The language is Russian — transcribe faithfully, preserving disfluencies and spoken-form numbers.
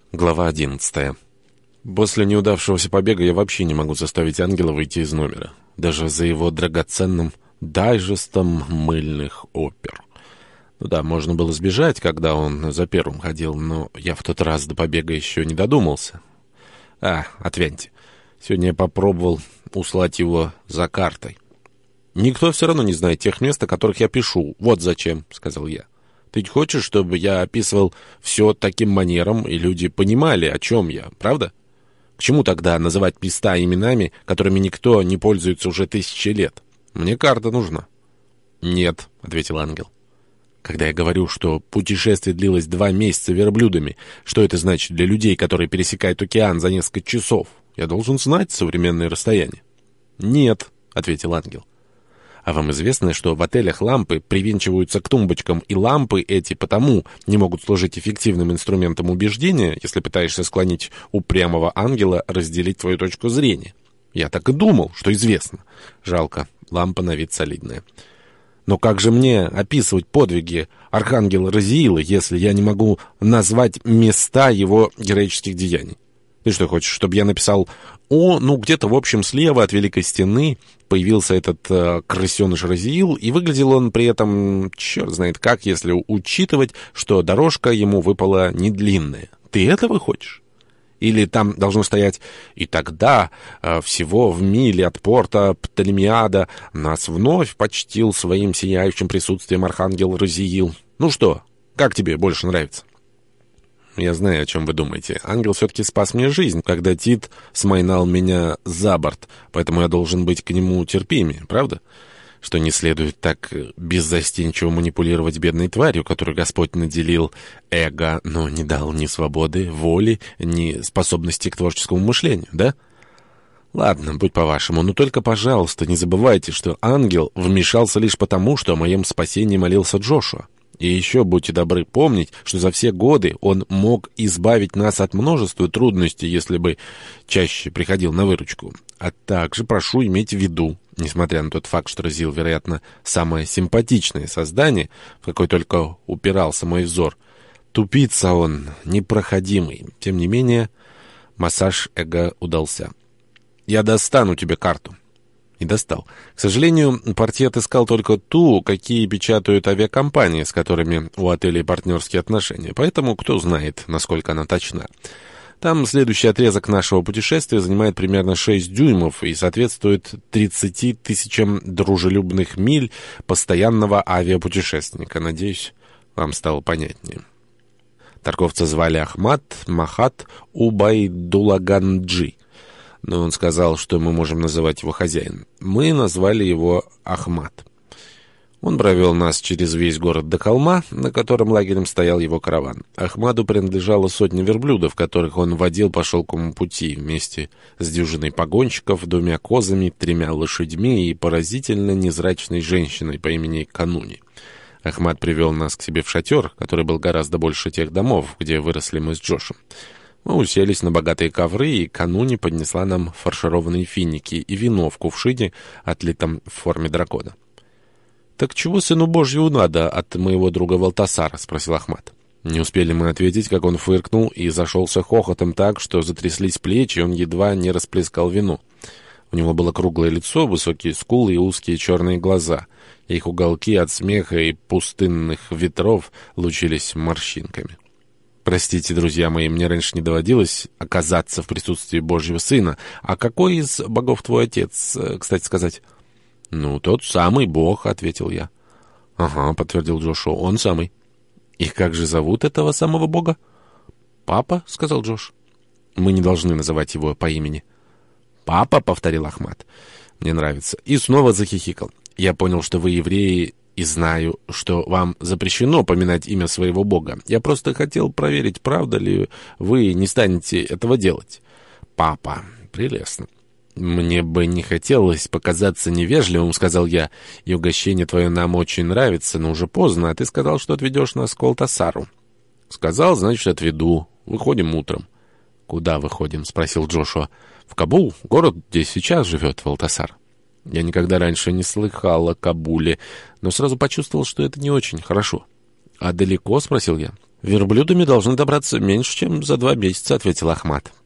Глава одиннадцатая. После неудавшегося побега я вообще не могу заставить ангела выйти из номера. Даже за его драгоценным дайджестом мыльных опер. Ну да, можно было сбежать, когда он за первым ходил, но я в тот раз до побега еще не додумался. А, отвяньте. Сегодня я попробовал услать его за картой. «Никто все равно не знает тех мест, о которых я пишу. Вот зачем», — сказал я. «Ты ведь хочешь, чтобы я описывал все таким манером, и люди понимали, о чем я, правда? К чему тогда называть места именами, которыми никто не пользуется уже тысячи лет? Мне карта нужна». «Нет», — ответил ангел. «Когда я говорю, что путешествие длилось два месяца верблюдами, что это значит для людей, которые пересекают океан за несколько часов? Я должен знать современные расстояния». «Нет», — ответил ангел. «А вам известно, что в отелях лампы привинчиваются к тумбочкам, и лампы эти потому не могут служить эффективным инструментом убеждения, если пытаешься склонить упрямого ангела разделить твою точку зрения? Я так и думал, что известно. Жалко, лампа на вид солидная. Но как же мне описывать подвиги архангела Разиила, если я не могу назвать места его героических деяний? Ты что хочешь, чтобы я написал: «О, ну где-то в общем слева от Великой Стены появился этот э, крысеныш Разиил, и выглядел он при этом черт знает как, если учитывать, что дорожка ему выпала не длинная». Ты этого хочешь? Или там должно стоять: «И тогда э, всего в миле от порта Птолемиада нас вновь почтил своим сияющим присутствием архангел Разиил». Ну что, как тебе больше нравится? Я знаю, о чем вы думаете. Ангел все-таки спас мне жизнь, когда Тит смайнал меня за борт, поэтому я должен быть к нему терпимее, правда? Что не следует так беззастенчиво манипулировать бедной тварью, которую Господь наделил эго, но не дал ни свободы, воли, ни способности к творческому мышлению, да? Ладно, будь по-вашему, но только, пожалуйста, не забывайте, что ангел вмешался лишь потому, что о моем спасении молился Джошуа. И еще будьте добры помнить, что за все годы он мог избавить нас от множества трудностей, если бы чаще приходил на выручку. А также прошу иметь в виду, несмотря на тот факт, что Разиил, вероятно, самое симпатичное создание, в какое только упирался мой взор, тупица он, непроходимый. Тем не менее, массаж эго удался. «Я достану тебе карту». И достал. К сожалению, портье отыскал только ту, какие печатают авиакомпании, с которыми у отелей партнерские отношения. Поэтому кто знает, насколько она точна. Там следующий отрезок нашего путешествия занимает примерно шесть дюймов и соответствует тридцати тысячам дружелюбных миль постоянного авиапутешественника. Надеюсь, вам стало понятнее. Торговца звали Ахмад Махат Убайдулаганджи. Но он сказал, что мы можем называть его хозяин. Мы назвали его Ахмад. Он провел нас через весь город до холма, на котором лагерем стоял его караван. Ахмаду принадлежала сотня верблюдов, которых он водил по шелковому пути, вместе с дюжиной погонщиков, двумя козами, тремя лошадьми и поразительно незрачной женщиной по имени Кануни. Ахмад привел нас к себе в шатер, который был гораздо больше тех домов, где выросли мы с Джошем. Мы уселись на богатые ковры, и Кануни поднесла нам фаршированные финики и вино в кувшине, отлитом в форме дракона. «Так чего сыну Божьему надо от моего друга Валтасара?» — спросил Ахмад. Не успели мы ответить, как он фыркнул и зашелся хохотом так, что затряслись плечи, и он едва не расплескал вино. У него было круглое лицо, высокие скулы и узкие черные глаза. Их уголки от смеха и пустынных ветров лучились морщинками. Простите, друзья мои, мне раньше не доводилось оказаться в присутствии Божьего Сына. А какой из богов твой отец, кстати сказать? — Ну, тот самый Бог, — ответил я. — Ага, — подтвердил Джошуа, — он самый. — И как же зовут этого самого Бога? — Папа, — сказал Джош. — Мы не должны называть его по имени. — Папа, — повторил Ахмад. — Мне нравится. И снова захихикал. Я понял, что вы евреи, и знаю, что вам запрещено поминать имя своего Бога. Я просто хотел проверить, правда ли вы не станете этого делать. Папа. Прелестно. Мне бы не хотелось показаться невежливым, — сказал я, — и угощение твое нам очень нравится, но уже поздно, а ты сказал, что отведешь нас к Валтасару. Сказал, значит, отведу. Выходим утром. Куда выходим? — спросил Джошуа. В Кабул, город, где сейчас живет Валтасар. Я никогда раньше не слыхал о Кабуле, но сразу почувствовал, что это не очень хорошо. — А далеко? — спросил я. «Верблюдами должны добраться меньше, чем за два месяца», — ответил Ахмат.